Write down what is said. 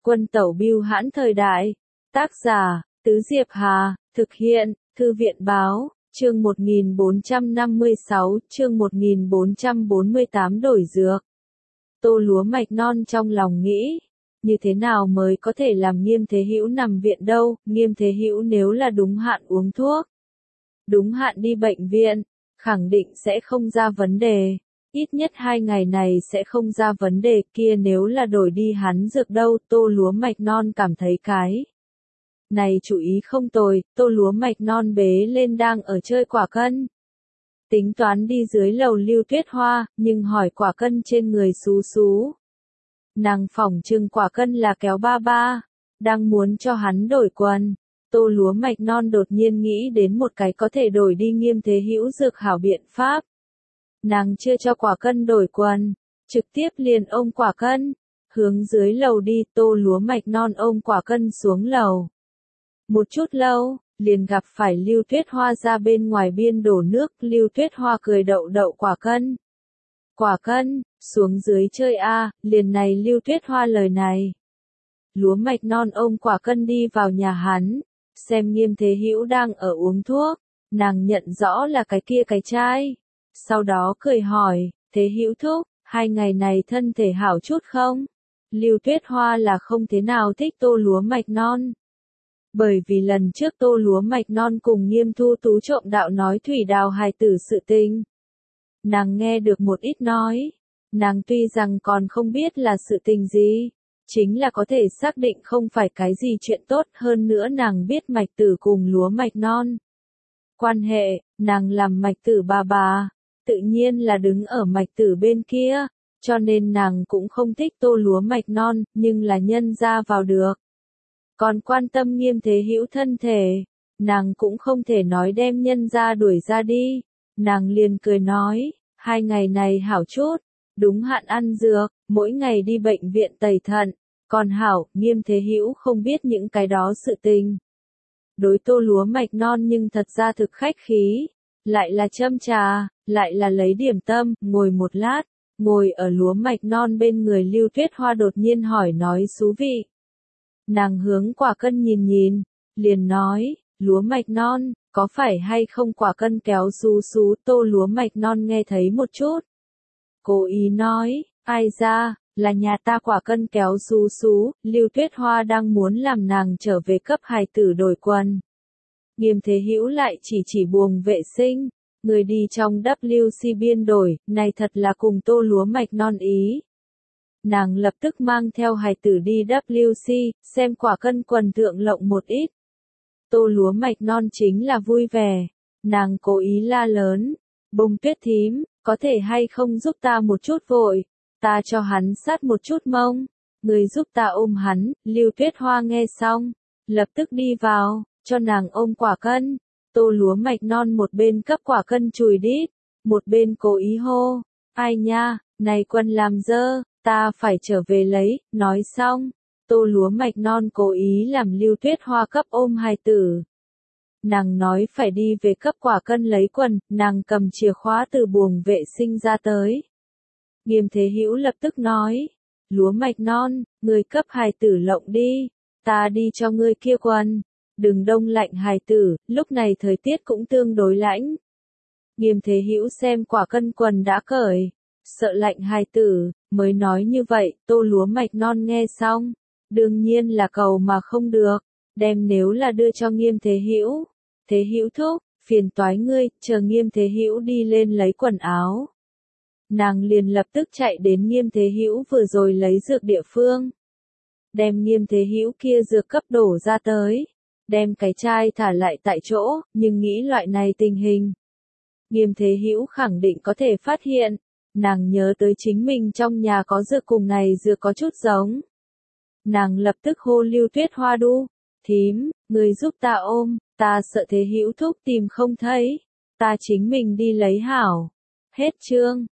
Quân tẩu bưu hãn thời đại. Tác giả, Tứ Diệp Hà, thực hiện, Thư viện báo, chương 1456, chương 1448 đổi dược. Tô Lúa Mạch Non trong lòng nghĩ, như thế nào mới có thể làm Nghiêm Thế Hữu nằm viện đâu, Nghiêm Thế Hữu nếu là đúng hạn uống thuốc, đúng hạn đi bệnh viện, khẳng định sẽ không ra vấn đề. Ít nhất 2 ngày này sẽ không ra vấn đề kia nếu là đổi đi hắn dược đâu. Tô Lúa Mạch Non cảm thấy cái này chủ ý không tồi. Tô Lúa Mạch Non bế lên đang ở chơi quả cân. Tính toán đi dưới lầu Lưu Tuyết Hoa, nhưng hỏi quả cân trên người xú xú. Nàng phỏng chừng quả cân là kéo ba ba, đang muốn cho hắn đổi quần. Tô Lúa Mạch Non đột nhiên nghĩ đến một cái có thể đổi đi Nghiêm Thế Hữu dược hảo biện pháp. Nàng chưa cho quả cân đổi quần, trực tiếp liền ôm quả cân, hướng dưới lầu đi. Tô Lúa Mạch Non ôm quả cân xuống lầu. Một chút lâu, liền gặp phải Lưu Tuyết Hoa ra bên ngoài biên đổ nước. Lưu Tuyết Hoa cười đậu đậu quả cân. Quả cân, xuống dưới chơi a, liền này Lưu Tuyết Hoa lời này. Lúa Mạch Non ôm quả cân đi vào nhà hắn, xem Nghiêm Thế Hữu đang ở uống thuốc, nàng nhận rõ là cái kia cái chai. Sau đó cười hỏi, Thế Hữu thúc, 2 ngày này thân thể hảo chút không? Lưu Tuyết Hoa là không thế nào thích Tô Lúa Mạch Non. Bởi vì lần trước Tô Lúa Mạch Non cùng Nghiêm Thu Tú trộm đạo nói thủy đào hài tử sự tình. Nàng nghe được một ít nói, nàng tuy rằng còn không biết là sự tình gì, chính là có thể xác định không phải cái gì chuyện tốt. Hơn nữa nàng biết Mạch Tử cùng Lúa Mạch Non quan hệ, nàng làm Mạch Tử bà, tự nhiên là đứng ở Mạch Tử bên kia, cho nên nàng cũng không thích Tô Lúa Mạch Non, nhưng là nhân ra vào được. Còn quan tâm Nghiêm Thế Hữu thân thể, nàng cũng không thể nói đem nhân ra đuổi ra đi. Nàng liền cười nói, 2 ngày này hảo chút, đúng hạn ăn dược, mỗi ngày đi bệnh viện tẩy thận, còn hảo. Nghiêm Thế Hữu không biết những cái đó sự tình. Đối Tô Lúa Mạch Non nhưng thật ra thực khách khí, lại là châm trà, lại là lấy điểm tâm. Ngồi một lát, ngồi ở Lúa Mạch Non bên người Lưu Tuyết Hoa đột nhiên hỏi nói xú vị. Nàng hướng quả cân nhìn nhìn, liền nói, Lúa Mạch Non, có phải hay không quả cân kéo xú xú? Tô Lúa Mạch Non nghe thấy một chút, cố ý nói, ai ra, là nhà ta quả cân kéo xú xú. Lưu Tuyết Hoa đang muốn làm nàng trở về cấp hài tử đổi quần. Nghiêm Thế Hữu lại chỉ buồng vệ sinh, người đi trong WC biên đổi, này thật là cùng Tô Lúa Mạch Non ý. Nàng lập tức mang theo hài tử đi WC, xem quả cân quần thượng lộng một ít. Tô Lúa Mạch Non chính là vui vẻ, nàng cố ý la lớn, Bông Tuyết thím, có thể hay không giúp ta một chút vội, ta cho hắn sát một chút mông, người giúp ta ôm hắn. Lưu Tuyết Hoa nghe xong, lập tức đi vào, cho nàng ôm quả cân. Tô Lúa Mạch Non một bên cấp quả cân chùi đít, một bên cố ý hô, ai nha, này quần làm dơ, ta phải trở về lấy. Nói xong, Tô Lúa Mạch Non cố ý làm Lưu Tuyết Hoa cấp ôm hài tử. Nàng nói phải đi về cấp quả cân lấy quần, nàng cầm chìa khóa từ buồng vệ sinh ra tới. Nghiêm Thế Hữu lập tức nói, Lúa Mạch Non, người cấp hài tử lộng đi, ta đi cho ngươi kia quần, đừng đông lạnh hài tử, lúc này thời tiết cũng tương đối lạnh. Nghiêm Thế Hữu xem quả cân quần đã cởi, sợ lạnh hài tử, mới nói như vậy. Tô Lúa Mạch Non nghe xong, đương nhiên là cầu mà không được, đem nếu là đưa cho Nghiêm Thế Hữu. Thế Hữu thúc, phiền toái ngươi, chờ Nghiêm Thế Hữu đi lên lấy quần áo. Nàng liền lập tức chạy đến Nghiêm Thế Hữu vừa rồi lấy dược địa phương. Đem Nghiêm Thế Hữu kia dược cấp đổ ra tới. Đem cái chai thả lại tại chỗ, nhưng nghĩ loại này tình hình. Nghiêm Thế Hữu khẳng định có thể phát hiện. Nàng nhớ tới chính mình trong nhà có dược cùng này dược có chút giống. Nàng lập tức hô Lưu Tuyết Hoa đu, thím, người giúp ta ôm, ta sợ Thế Hữu thúc tìm không thấy. Ta chính mình đi lấy hảo. Hết chương.